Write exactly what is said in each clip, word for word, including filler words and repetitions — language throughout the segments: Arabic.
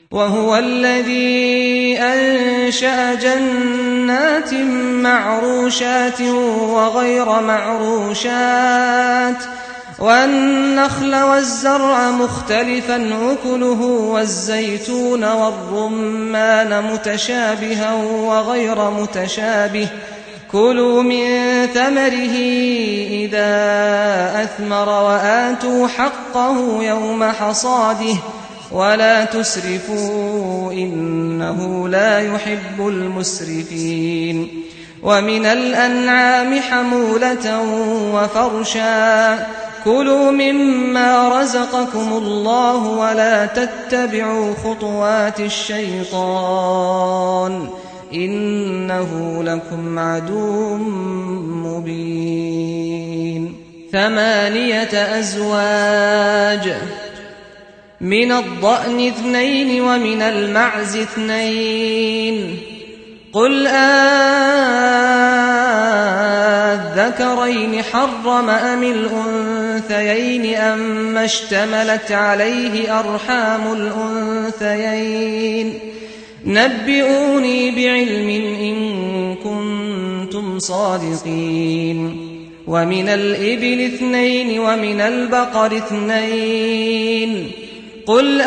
وهو الذي أنشأ جنات معروشات وغير معروشات والنخل والزرع مختلفا أكله والزيتون والرمان متشابها وغير متشابه كلوا من ثمره إذا أثمر وآتوا حقه يوم حصاده ولا تسرفوا إنه لا يحب المسرفين ومن الأنعام حمولة وفرشا كلوا مما رزقكم الله ولا تتبعوا خطوات الشيطان إنه لكم عدو مبين ثمانية أزواج من الضأن اثنين ومن المعز اثنين قل أذكرين حرم أم الأنثيين أما اشتملت عليه أرحام الأنثيين نبئوني بعلم إن كنتم صادقين ومن الإبل اثنين ومن البقر اثنين قل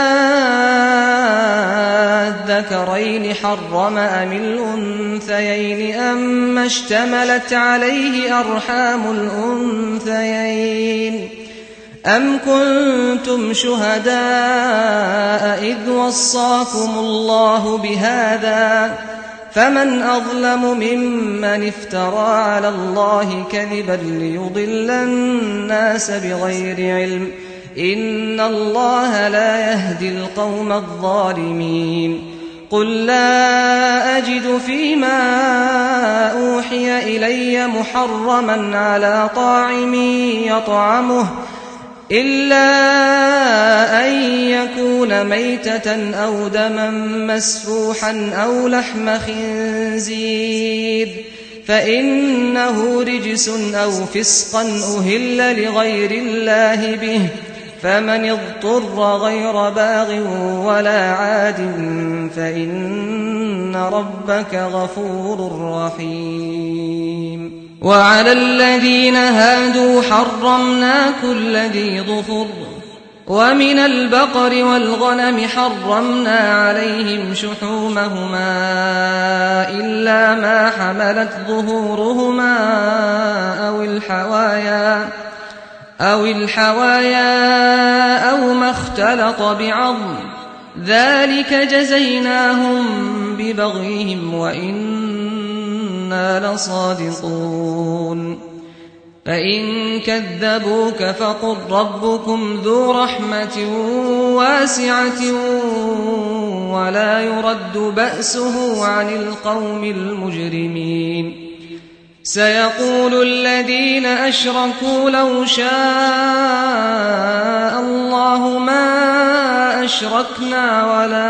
أذكرين حرم أم الأنثيين أما اشتملت عليه أرحام الأنثيين أم كنتم شهداء إذ وصاكم الله بهذا فمن أظلم ممن افترى على الله كذبا ليضل الناس بغير علم إن الله لا يهدي القوم الظالمين قل لا أجد فيما أوحي إلي محرما على طاعم يطعمه إلا أن يكون ميتة أو دما مسفوحا أو لحم خنزير فإنه رجس أو فسقا أهل لغير الله به فمن اضطر غير باغ ولا عاد فإن ربك غفور رحيم وعلى الذين هادوا حرمنا كل ذي ظفر ومن البقر والغنم حرمنا عليهم شحومهما إلا ما حملت ظهورهما أو الحوايا أو الحوايا أو ما اختلط بعظم ذلك جزيناهم ببغيهم وإنا لصادقون فإن كذبوك فقل ربكم ذو رحمة واسعة ولا يرد بأسه عن القوم المجرمين سيقول الذين أشركوا لو شاء الله ما أشركنا ولا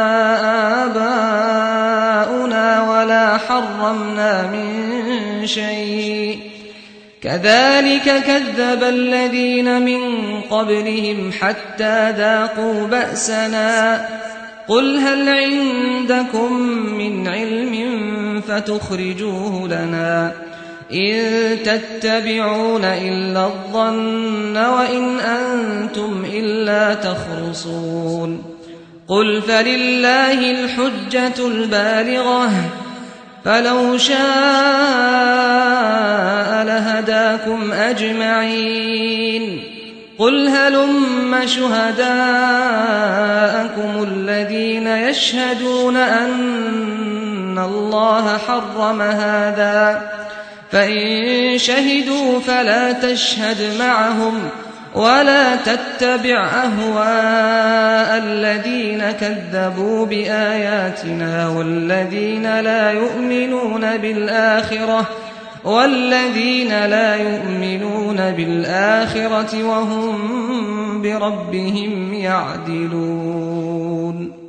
آباؤنا ولا حرمنا من شيء كذلك كذب الذين من قبلهم حتى ذاقوا بأسنا قل هل عندكم من علم فتخرجوه لنا إن تتبعون إلا الظن وإن أنتم إلا تخرصون قل فلله الحجة البالغة فلو شاء لهداكم أجمعين قل هلم شهداءكم الذين يشهدون أن الله حرم هذا فإن شهدوا فلا تشهد معهم ولا تتبع أهواء الذين كذبوا بآياتنا والذين لا يؤمنون بالآخرة والذين لا يؤمنون بالآخرة وهم بربهم يعدلون